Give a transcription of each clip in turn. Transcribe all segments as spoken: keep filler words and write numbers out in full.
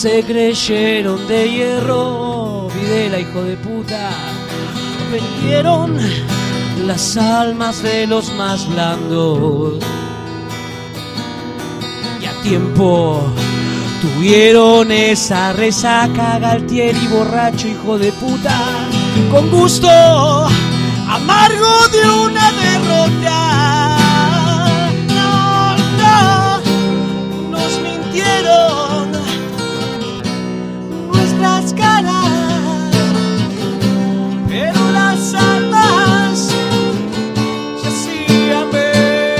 se creyeron de hierro, Videla, hijo de puta. Vendieron las almas de los más blandos y a tiempo tuvieron esa resaca. Galtieri, borracho, hijo de puta, con gusto amargo de una derrota. No, no, nos mintieron nuestras caras, pero las almas se hacían ver.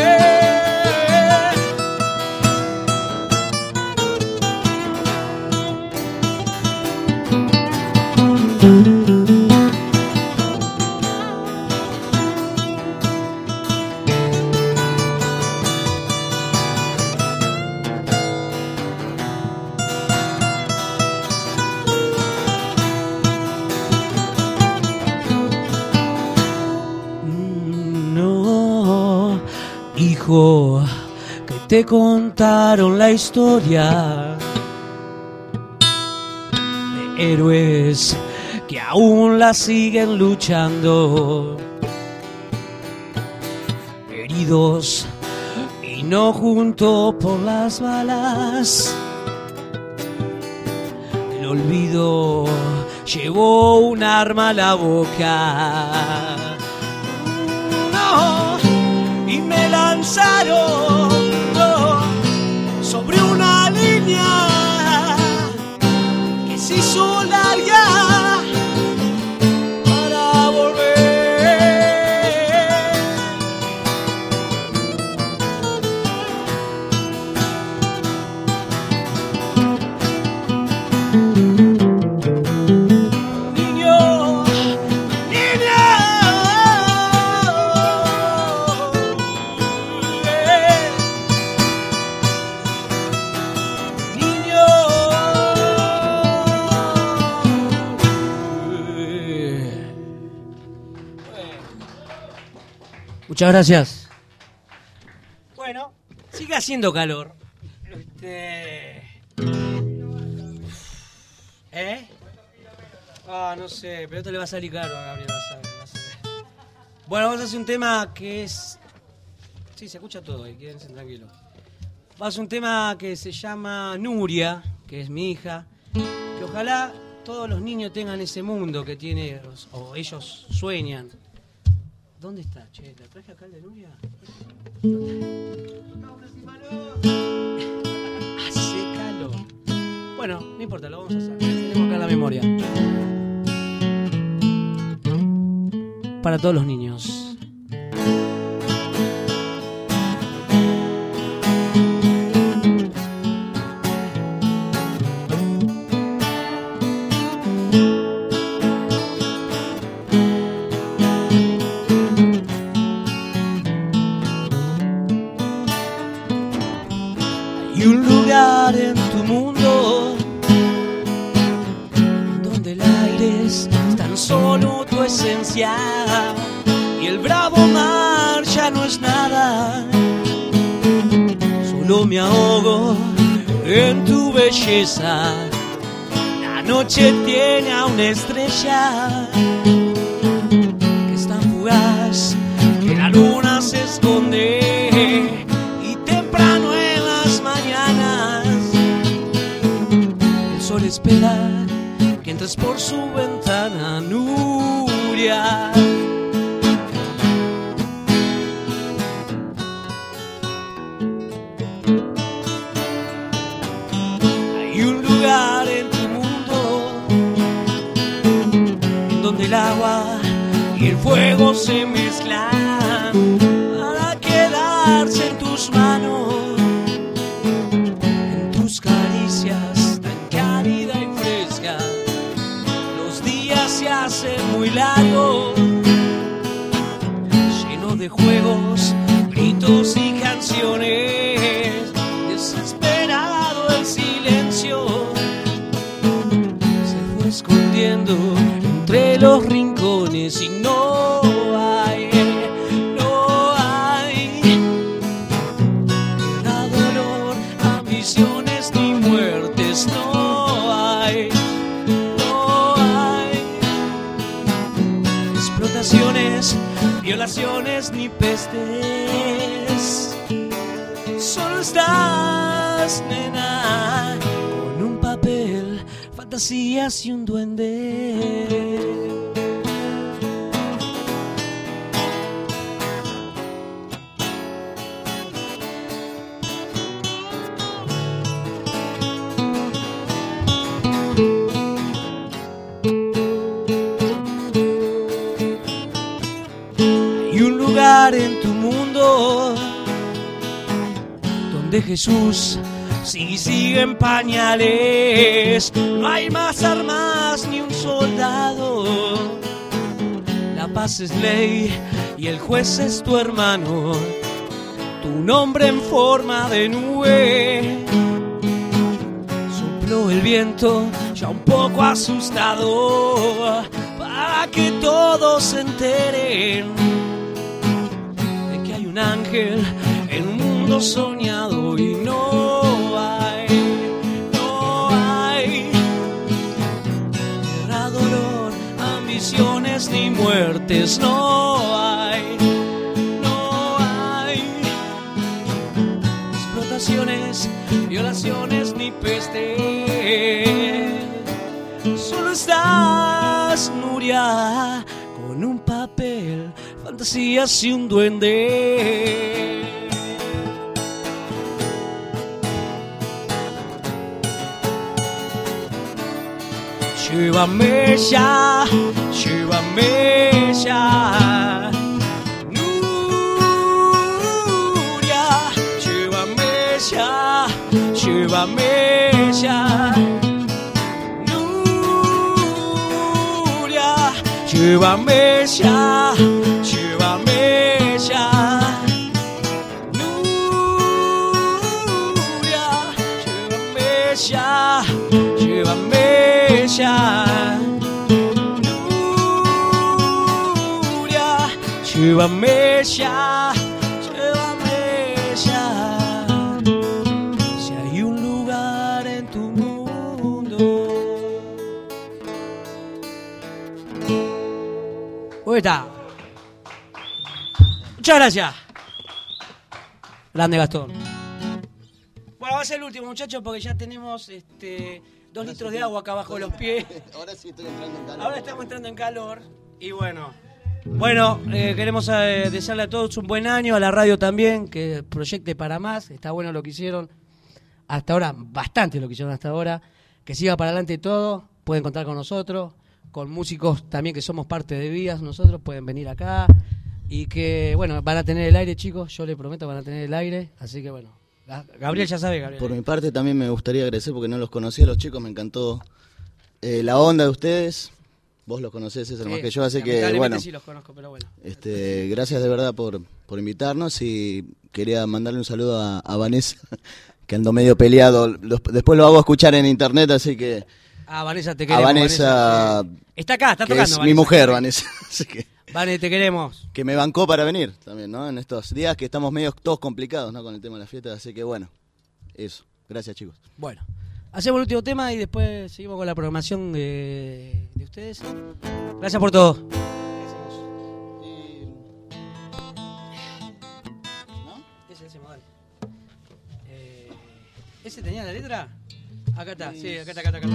Que te contaron la historia de héroes que aún la siguen luchando, heridos y no junto por las balas. El olvido llevó un arma a la boca. No, y me lanzaron no, sobre una línea que se hizo larga para volver. Niño, niña, muchas gracias. Bueno, sigue haciendo calor. Este... ¿Eh? Ah, no sé, pero esto le va a salir caro a Gabriel. Va a saber, va a saber. Bueno, vamos a hacer un tema que es... Sí, se escucha todo ahí, quédense tranquilos. Vamos a hacer un tema que se llama Nuria, que es mi hija. Que ojalá todos los niños tengan ese mundo que tiene, o ellos sueñan. ¿Dónde está, che? ¿La traje acá el de Nuria? Hace calor. Bueno, no importa, lo vamos a hacer. Tenemos acá la memoria. Para todos los niños. Hay un lugar en tu mundo donde el aire es tan solo tu esencia y el bravo mar ya no es nada. Solo me ahogo en tu belleza. La noche tiene a una estrella que es tan fugaz que la luna se esconde y temprano en las mañanas el sol espera que entres por su ventana. Nuria, hay un lugar en tu mundo en donde el agua y el fuego se mezclan para quedarse en tus manos, en tus caricias tan cálida y fresca. Los días se hacen muy largos, llenos de juegos, gritos y canciones. Desesperado el silencio se fue escondiendo entre los rincones y no hay, no hay da dolor, ambiciones ni muertes, no violaciones ni pestes. Solo estás, nena, con un papel, fantasías y un duende. En tu mundo donde Jesús sigue, sigue en pañales, no hay más armas ni un soldado, la paz es ley y el juez es tu hermano, tu nombre en forma de nube. Sopló el viento ya un poco asustado para que todos se enteren un ángel en un mundo soñado y no hay, no hay guerra, dolor, ambiciones ni muertes, no hay, no hay explotaciones, violaciones ni peste. Solo estás, Nuria, con un papel, fantasías y un duende. Llévame ya, llévame ya, Nuria, llévame ya, llévame ya, Nuria, llévame ya. Llévame ya, Nuria, llévame ya, llévame ya, Nuria, llévame ya, llévame ya. Si hay un lugar en tu mundo. ¿Cómo está? Muchas gracias. Grande Gastón. Bueno, va a ser el último, muchachos, porque ya tenemos este, dos litros de agua acá abajo de los pies. Ahora sí estoy entrando en calor. Ahora estamos entrando en calor. Y bueno, bueno eh, queremos eh, desearle a todos un buen año, a la radio también, que proyecte para más. Está bueno lo que hicieron hasta ahora, bastante lo que hicieron hasta ahora. Que siga para adelante todo. Pueden contar con nosotros, con músicos también que somos parte de Vías. Nosotros pueden venir acá. Y que, bueno, van a tener el aire, chicos, yo les prometo, van a tener el aire, así que, bueno, Gabriel ya sabe, Gabriel. Por mi parte también me gustaría agradecer, porque no los conocía a los chicos, me encantó eh, la onda de ustedes, vos los conocés, César, sí, más que yo, así que, bueno, sí los conozco, pero bueno. Este, gracias de verdad por, por invitarnos, y quería mandarle un saludo a, a Vanessa, que ando medio peleado, los, después lo hago escuchar en internet, así que... Ah, Vanessa, te queremos. A Vanessa... Vanessa sí. Está acá, está que tocando, es Vanessa. Mi mujer, Vanessa, así que... Vale, te queremos. Que me bancó para venir también, ¿no? En estos días que estamos medio todos complicados, ¿no? Con el tema de la fiesta, así que bueno, eso. Gracias, chicos. Bueno, hacemos el último tema y después seguimos con la programación de, de ustedes. Gracias por todo. ¿No? Ese, ese modal. Eh, ¿Ese tenía la letra? Acá está, sí, acá está, acá está, acá está.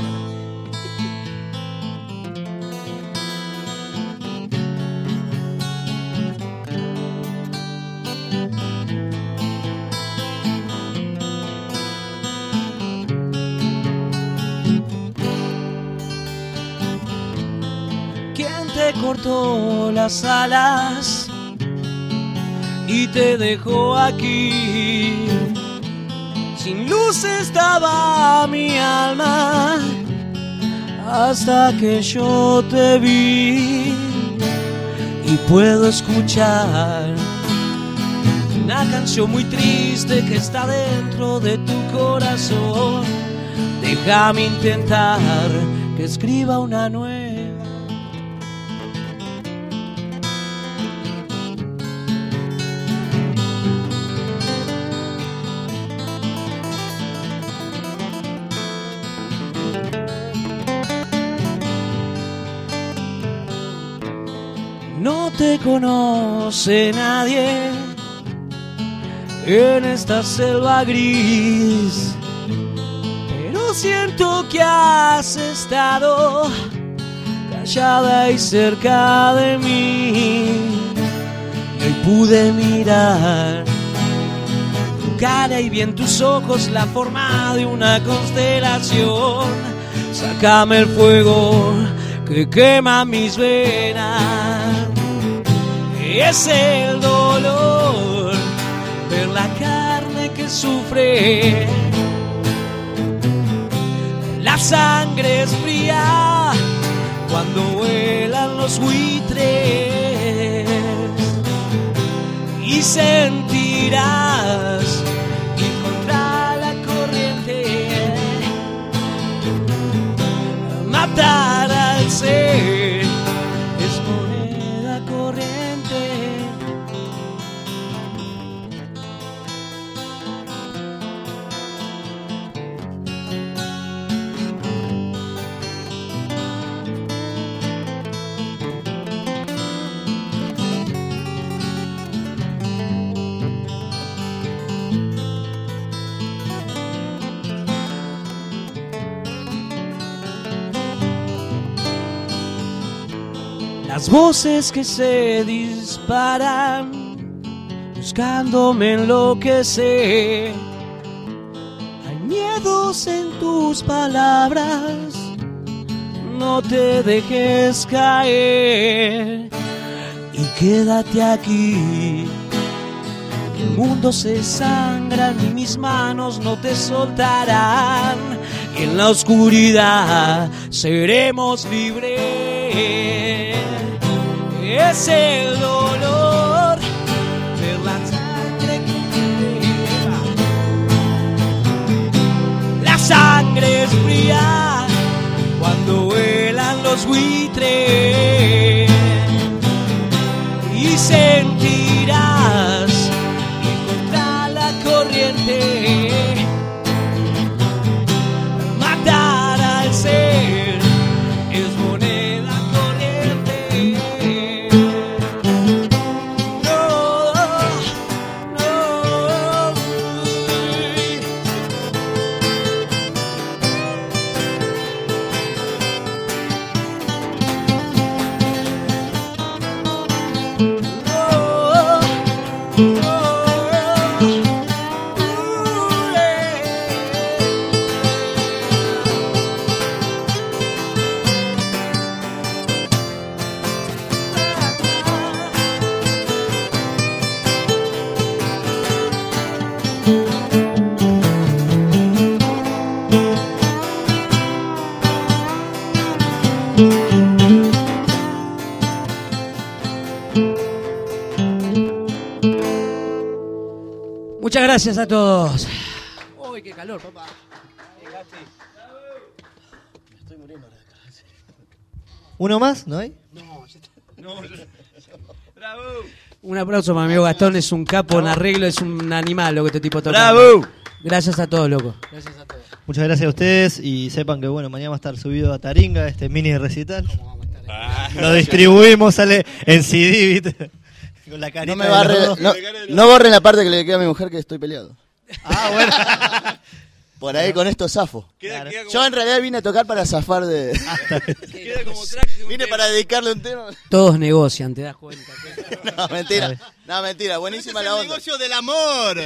¿Quién te cortó las alas y te dejó aquí? Sin luz estaba mi alma hasta que yo te vi y puedo escuchar una canción muy triste que está dentro de tu corazón. Déjame intentar que escriba una nueva. No te conoce nadie en esta selva gris, pero siento que has estado callada y cerca de mí. Y hoy pude mirar tu cara y vi en tus ojos la forma de una constelación. Sácame el fuego que quema mis venas. Es el dolor ver la carne que sufre. La sangre es fría cuando vuelan los buitres. Y sentirás ir contra la corriente, matar al ser es moneda corriente. Las voces que se disparan buscándome enloquecer. Hay miedos en tus palabras, no te dejes caer y quédate aquí. El mundo se sangra y mis manos no te soltarán. En la oscuridad seremos libres. Es el dolor ver la sangre que te lleva. La sangre es fría cuando vuelan los buitres. Y sentirás ir contra la corriente, matar al ser es moneda corriente. No, no. Muchas gracias a todos. Uy, qué calor, papá. Estoy muriendo. ¿Uno más? ¿No hay? No, ya está. No, bravo. Un aplauso para mi amigo Gastón, es un capo en arreglo, es un animal lo que este tipo toca. ¡Bravo! Gracias a todos, loco. Gracias a todos. Muchas gracias a ustedes y sepan que bueno, mañana va a estar subido a Taringa este mini recital. Ah, Lo distribuimos, sale en C D, ¿viste? Con la carita No me de barre, los dos. no, no borren la parte que le queda a mi mujer que estoy peleado. Ah, bueno. Por ahí con esto zafo. Queda, Claro. queda como, Yo en realidad vine a tocar para zafar de... queda como track de un Vine tema. para dedicarle un tema. Todos negocian, te das cuenta. No, mentira. No, mentira. Buenísima la onda. del amor.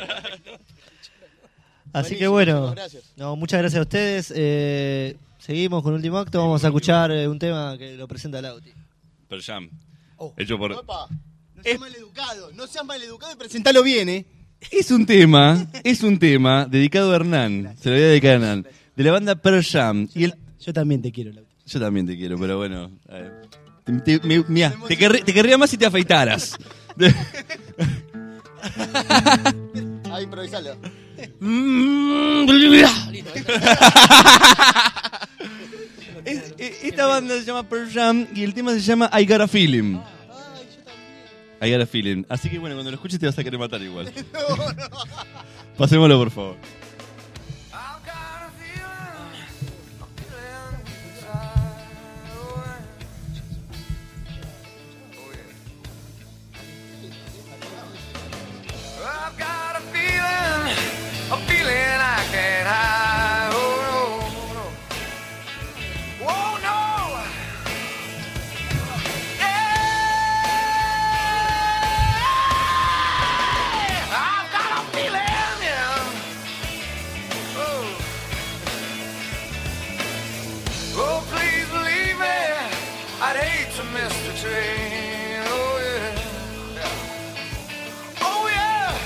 Así que Buenísimo, bueno, gracias. no, muchas gracias a ustedes. Eh, seguimos con Último Acto. Vamos a escuchar eh, un tema que lo presenta Lauti. Pearl Jam. Oh. Hecho por... Opa. No seas maleducado. No seas maleducado y presentalo bien, ¿eh? Es un tema, es un tema dedicado a Hernán. Se lo voy a dedicar a Hernán. De la banda Pearl Jam. Y el... Yo también te quiero, Lauti. Yo también te quiero, pero bueno. a ver. Te, te- me- mira, te, querré- te querría más si te afeitaras. Ah, improvisalo. Es- e- esta banda se llama Pearl Jam y el tema se llama I Got a Feeling. I Got a Feeling. Así que bueno, cuando lo escuches te vas a querer matar igual. Pasémoslo, por favor. to miss the train. Oh yeah, yeah. Oh yeah.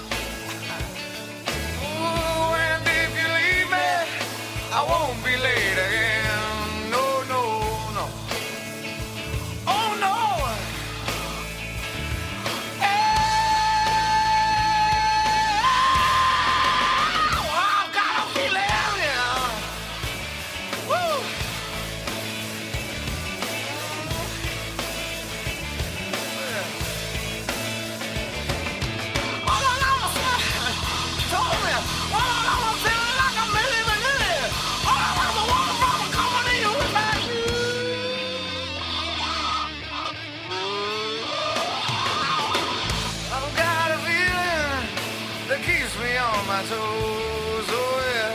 Oh, and if you leave me, I won't be late again. No, no, no. Oh no. I've got a feeling, yeah. Woo. My toes, oh yeah,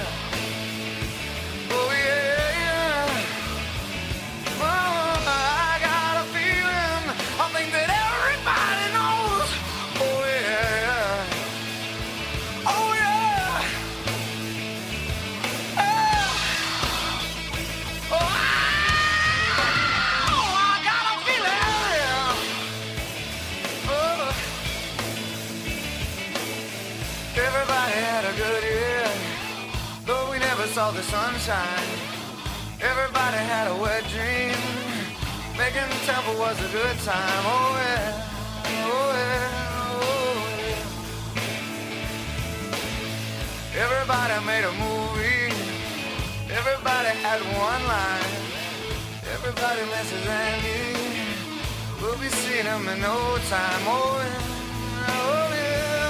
oh yeah, yeah. Oh, I got a feeling, I think that everybody knows, oh yeah, oh yeah, yeah. Oh, I got a feeling, yeah. Oh. Everybody had a good year, though we never saw the sunshine. Everybody had a wet dream, making temple was a good time. Oh yeah, oh yeah, oh yeah. Everybody made a movie, everybody had one line. Everybody misses Andy, we'll be seeing him in no time. Oh yeah, oh yeah.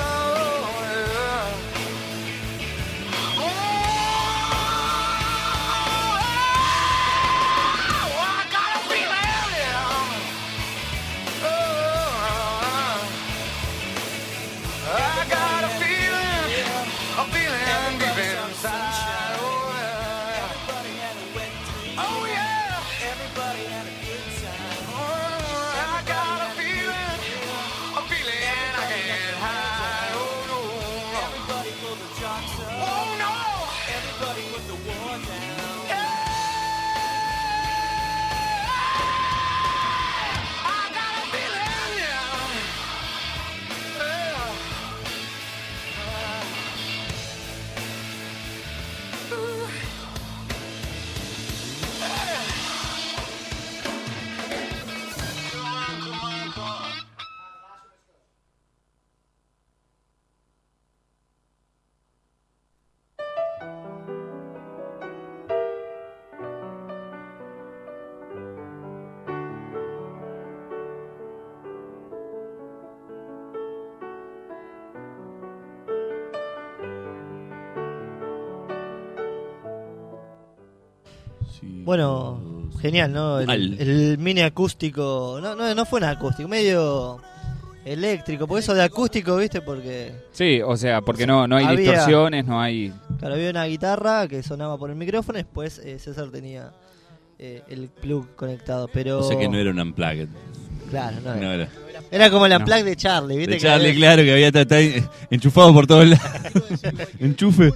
Bueno, genial, ¿no? El, el mini acústico, no, no, no fue un acústico, medio eléctrico, por eso de acústico, ¿viste? Porque... Sí, o sea, porque no, no hay había, distorsiones, no hay... Claro, había una guitarra que sonaba por el micrófono y después eh, César tenía eh, el plug conectado, pero... O sea que no era un unplugged. Claro, no era. No era. Era como el unplugged no. de Charlie, ¿viste? De Charlie, que claro, que había estado enchufado por todos lados. Enchufe.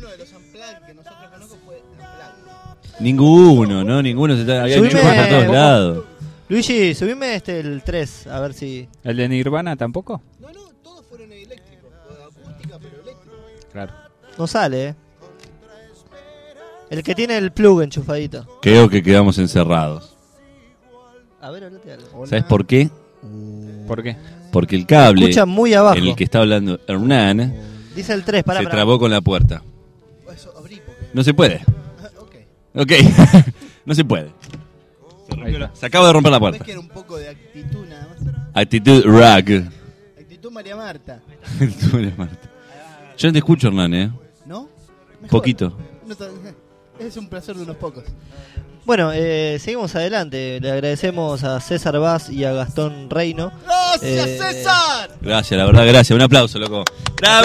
Ninguno, no, ninguno se está, había subime, enchufado por todos lados. Luigi, subime este el tres, a ver si... ¿El de Nirvana tampoco? No, no, todos fueron eléctricos, acústica pero eléctrico. Claro. No sale, eh. El que tiene el plug enchufadito. Creo que quedamos encerrados. A ver, hablate algo. ¿Sabes por qué? ¿Por qué? Porque el cable escucha muy abajo. en el que está hablando Hernán dice el tres, pará, se pará. trabó con la puerta. No se puede. Ok, no se puede. Se, rompió la... se acaba de romper la puerta. ¿Ves que era un poco de actitud nada más? Actitud rock. Actitud María Marta. Actitud María Marta. Yo no te escucho, Hernán, ¿eh? ¿No? Mejor. Poquito. No, es un placer de unos pocos. Bueno, eh, seguimos adelante. Le agradecemos a César Vaz y a Gastón Reino. ¡Gracias, eh, César! Gracias, la verdad, gracias. Un aplauso, loco. ¡Bravo!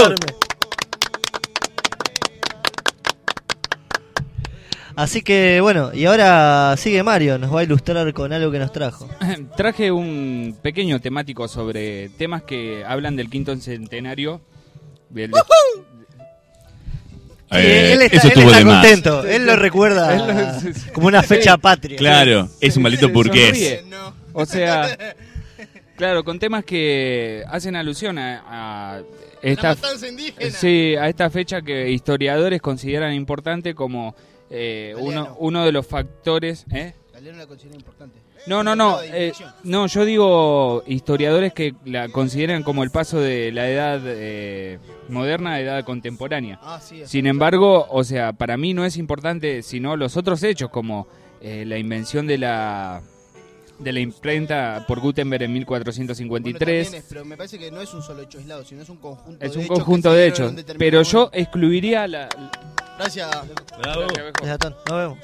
Así que bueno, y ahora sigue Mario, nos va a ilustrar con algo que nos trajo. Traje un pequeño temático sobre temas que hablan del quinto centenario. Del, Eh, él está, eso él estuvo está de más. contento, él lo recuerda como una fecha patria. Claro, es un maldito Se burgués. sonríe. O sea, claro, con temas que hacen alusión a, a esta, sí, a esta fecha que historiadores consideran importante como eh, uno, uno de los factores. ¿eh? Galeano la considera importante. No, no, no. Eh, no, yo digo historiadores que la consideran como el paso de la edad eh, moderna a edad contemporánea. Ah, sí, Sin embargo, o sea, para mí no es importante sino los otros hechos como eh, la invención de la de la imprenta por Gutenberg en mil cuatrocientos cincuenta y tres. Bueno, es, pero me parece que no es un solo hecho aislado, sino es un conjunto Es de un hechos. conjunto de hechos. Pero yo excluiría la. Gracias. Bravo. Gracias, Ton. Nos vemos.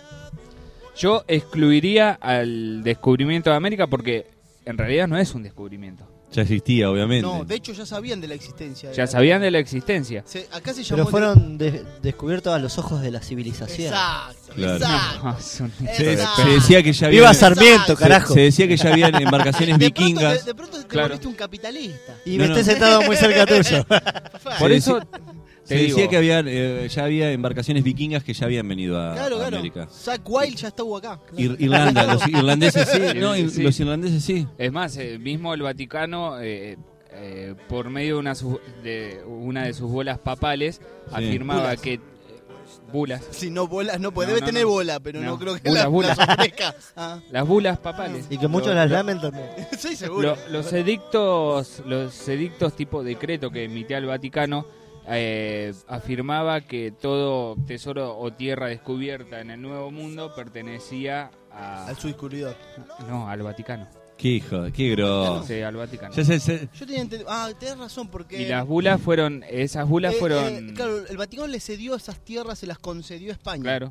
Yo excluiría al descubrimiento de América porque en realidad no es un descubrimiento. Ya existía, obviamente. No, de hecho ya sabían de la existencia. De Ya la- sabían de la existencia. Se- acá se llamó. Pero fueron de- descubiertos a los ojos de la civilización. Exacto, Claro. exacto. No, son- Se, Exacto. se decía que ya había. ¡Viva Sarmiento, Exacto. carajo! Se decía que ya habían embarcaciones De pronto, vikingas. de, de pronto te Claro. volviste un capitalista. Y No, me no. esté sentado muy cerca tuyo. Por Se eso Se te decía digo, que habían, eh, ya había embarcaciones vikingas que ya habían venido a, Claro, a claro. América. Zack Wild ya estuvo acá. Ir- Irlanda, los irlandeses sí. No, ir- Sí. los irlandeses sí. es más, eh, mismo el Vaticano, eh, eh, por medio de una, su- de una de sus bolas papales, afirmaba Bulas. que... eh, bulas. Si no bolas, no puede. No, Debe no, tener no. bola, pero no, No. creo que Bulas, la, bulas. las ofrezca. Ah. Las bulas papales. Y que muchos Lo- las lo- lamen también. Sí, seguro. Lo- los edictos, los edictos tipo decreto que emitía el Vaticano eh, afirmaba que todo tesoro o tierra descubierta en el Nuevo Mundo pertenecía a, Al su descubridor. no, al Vaticano. Qué hijo, qué gros. Sí, al Vaticano. Ya se- se- Yo tenía entendido. Ah, tenés razón, porque. Y las bulas fueron, esas bulas eh, fueron, eh, claro, el Vaticano le cedió esas tierras, se las concedió a España. claro,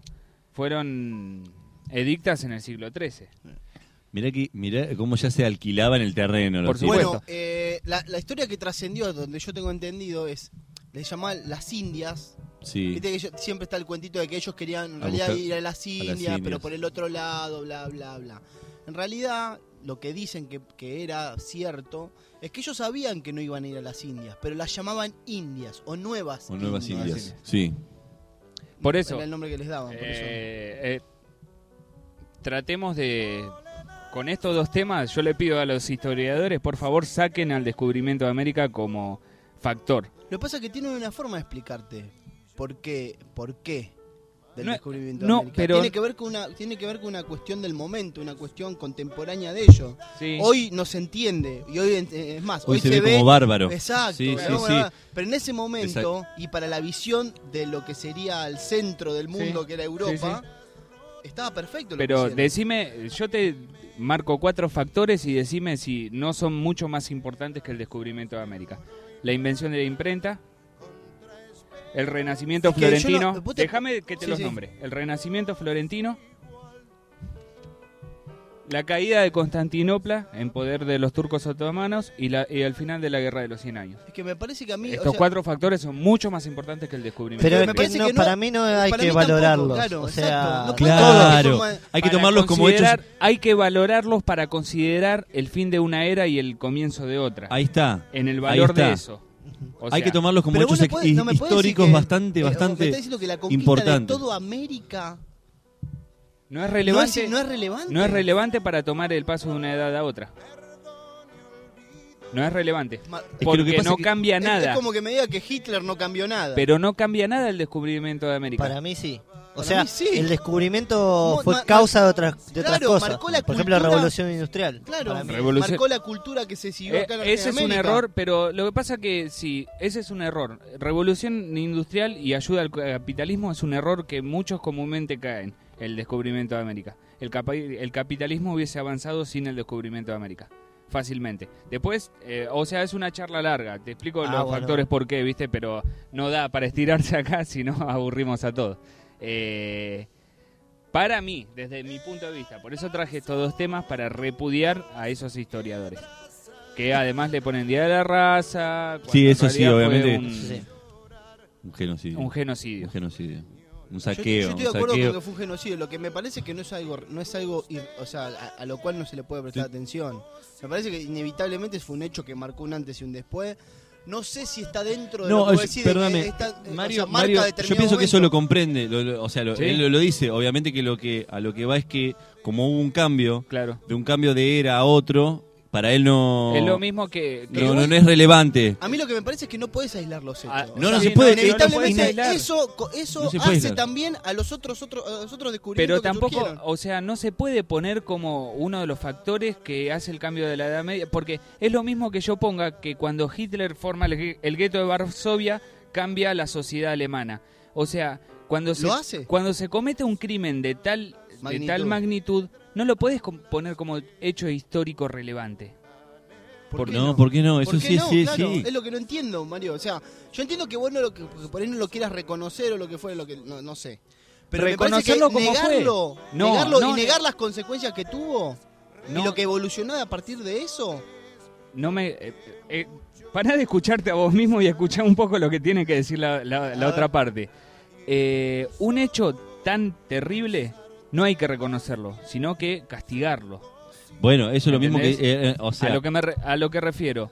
fueron edictas en el siglo trece. mirá, que, mirá cómo ya se alquilaban el terreno. Por los supuesto. Bueno, eh, la, la historia que trascendió, donde yo tengo entendido, es. Les llamaban las Indias. Sí. Viste que ellos- siempre está el cuentito de que ellos querían en A realidad buscar ir a las Indias, Indias. pero por el otro lado, bla, bla, bla. En realidad, lo que dicen que, que era cierto es que ellos sabían que no iban a ir a las Indias, pero las llamaban Indias o Nuevas O Nuevas Indias. Indias. Sí. Por eso, Era el nombre que les daban. Por eso. eh, eh, tratemos de, con estos dos temas, yo le pido a los historiadores, por favor, saquen al descubrimiento de América como factor. Lo que pasa es que tienen una forma de explicarte por qué, por qué del No, descubrimiento no, de América. pero- Tiene que ver con una, tiene que ver con una cuestión del momento, una cuestión contemporánea de ellos. Sí. Hoy no se entiende y hoy eh, es más, Hoy, hoy, se, ve como bárbaro. Exacto, Sí, ¿no? sí, sí. Pero en ese momento y para la visión de lo que sería el centro del mundo, Sí. que era Europa, estaba perfecto. Lo que Pero hicieron. decime, yo te marco cuatro factores y decime si no son mucho más importantes que el descubrimiento de América. La invención de la imprenta, el renacimiento Es que yo florentino, no- vos te- déjame que te Sí, los sí. nombre, el renacimiento florentino, la caída de Constantinopla en poder de los turcos otomanos y, la, y el final de la Guerra de los Cien Años. Es que me parece que a mí... o Estos sea, cuatro factores son mucho más importantes que el descubrimiento. Pero me es que parece no, que no- para mí no hay para que mí tampoco, valorarlos. claro, o exacto. sea, No puede Claro. todo de forma- Hay que Para tomarlos como hechos. considerar- Hay que valorarlos para considerar el fin de una era y el comienzo de otra. Ahí está. en el Ahí valor está. de eso. O Hay sea, que tomarlos como Pero vos hechos no ex- podés- no me podés históricos decir que, bastante, eh, vos me bastante estás diciendo que la conquista importantes. de toda América no es no relevante. es, no es relevante. no es relevante para tomar el paso de una edad a otra. No es relevante. Ma- que Porque lo que pasa no es que- cambia Es- nada. Es como que me diga que Hitler no cambió nada. Pero no cambia nada el descubrimiento de América. para mí sí. O Para sea, mí sí. el descubrimiento Mo- fue ma- causa de otras, de otras Claro, cosas. marcó la Por ejemplo, la cultura- revolución industrial. Claro, para mí. Revolución- marcó la cultura que se siguió Eh, acá en ese es un América. error, pero lo que pasa que sí, ese es un error. Revolución industrial y ayuda al capitalismo es un error que muchos comúnmente caen, el descubrimiento de América. El, capa- el capitalismo hubiese avanzado sin el descubrimiento de América, fácilmente. Después, eh, o sea, es una charla larga, te explico Ah, los bueno. factores por qué, ¿viste? Pero no da para estirarse acá, si no aburrimos a todos. Eh, para mí, desde mi punto de vista, por eso traje estos dos temas para repudiar a esos historiadores. Que además le ponen Día de la Raza. cuando Sí, en eso sí, realidad fue obviamente. Un, Sí. un genocidio. un genocidio. Un genocidio. Un Yo, saqueo. yo estoy de un acuerdo saqueo. con que fue un genocidio. Lo que me parece que no es algo, no es algo, ir- o sea, a, a lo cual no se le puede prestar Sí. atención. Me parece que inevitablemente fue un hecho que marcó un antes y un después. no sé si está dentro de No, lo que es- vos decís, de perdóname, que está- eh, Mario, o sea, marca Mario, yo determinado pienso que eso momento. lo comprende, lo- lo- o sea, lo- ¿Sí? él lo, lo dice, obviamente que lo que a lo que va es que como hubo un cambio, Claro. de un cambio de era a otro, para él no Es lo mismo que... que no, igual- no, no es relevante. A mí lo que me parece es que no podés aislar los hechos. Ah, O no, sea, no se puede, Inevitablemente no puedes aislar. eso, co- eso No se puede hace aislar. también a los otros, otros, a los otros Pero descubrimientos que tampoco, surgieron. o sea, no se puede poner como uno de los factores que hace el cambio de la Edad Media, porque es lo mismo que yo ponga que cuando Hitler forma el, gue- el gueto de Varsovia, cambia la sociedad alemana. O sea, cuando se, ¿Lo hace? cuando se comete un crimen de tal, de Magnitud. tal magnitud, no lo puedes com- poner como hecho histórico relevante. ¿Por qué No, ¿por qué no? Eso ¿Por qué sí, no? sí, Claro, sí. es lo que no entiendo, Mario. O sea, yo entiendo que vos no lo, que, que por ahí no lo quieras reconocer o lo que fue, lo que no, no sé. Pero me parece que Reconocerlo como fue. negarlo, No, negarlo no, y ne- negar las consecuencias que tuvo No. y lo que evolucionó a partir de eso. No me... Eh, eh, pará de escucharte a vos mismo y escuchá un poco lo que tiene que decir la, la- la A otra ver. parte. Eh, un hecho tan terrible no hay que reconocerlo, sino que castigarlo. Bueno, eso es lo mismo que ¿Entendés? eh, eh, o sea, a, lo que me re- a lo que refiero.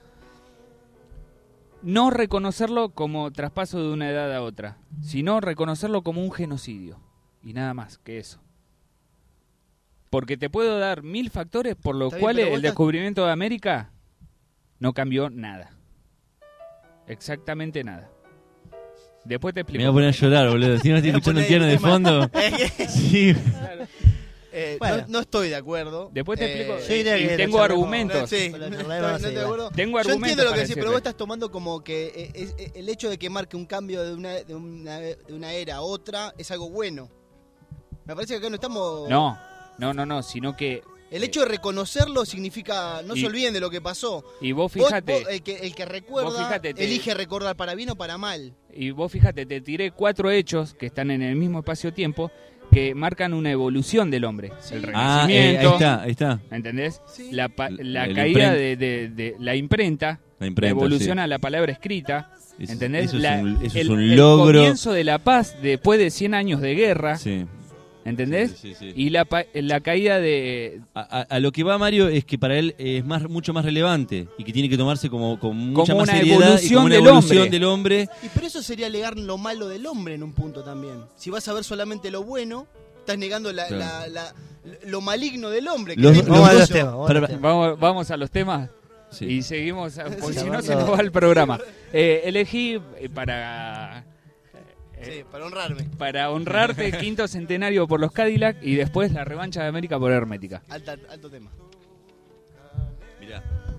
No reconocerlo como traspaso de una edad a otra, sino reconocerlo como un genocidio. Y nada más que eso. Porque te puedo dar mil factores por los Está bien, cuales pero vos el estás- descubrimiento de América no cambió nada. Exactamente nada. Después te me explico. voy a poner a llorar, boludo. Si no estoy Me voy a escuchando el poner piano de el tema. fondo. Sí. Eh, Bueno. no, no estoy de acuerdo. Después te Eh, explico. yo diría y que lo tengo charlemos. argumentos. Sí, Lo no charlemos estoy- no estoy de igual. acuerdo. Tengo Yo argumentos entiendo lo que para decís, pero decirte. vos estás tomando como que eh, es- es- el hecho de que marque un cambio de una, de una, de una era a otra es algo bueno. Me parece que acá no estamos... No, no, no, no, sino que... El hecho de reconocerlo significa, no Y- se olviden de lo que pasó. Y vos Vos- fíjate... vos, el, que, el que recuerda, vos fíjate, te- elige recordar para bien o para mal. Y vos fíjate, te tiré cuatro hechos que están en el mismo espacio-tiempo que marcan una evolución del hombre. El Ah, eh, ahí renacimiento, está, ahí está. ¿entendés? Sí. La, pa- la El caída impren- de, de- de la imprenta, La imprenta, evoluciona sí. la palabra escrita, Eso- ¿entendés? Eso es La- un, eso es el, un el logro. comienzo de la paz después de cien años de guerra, Sí. ¿entendés? Sí, sí, sí. Y la, pa- la caída de... A, a- a lo que va Mario es que para él es más mucho más relevante y que tiene que tomarse como con mucha Como más una seriedad y evolución como una del evolución hombre. del hombre. Y pero eso sería negar lo malo del hombre en un punto también. Si vas a ver solamente lo bueno, estás negando la, Claro. la- la- lo maligno del hombre. Que Los- dentro Vamos de a los eso- temas. Vamos a Para- los temas. Vamos, vamos a los temas Sí. y seguimos, porque si no Charlando. se nos va el programa. Eh, elegí eh, para... Sí, para honrarme. Para honrarte, quinto centenario por los Cadillac y después la revancha de América por Hermética. Alta- alto tema. Mirá.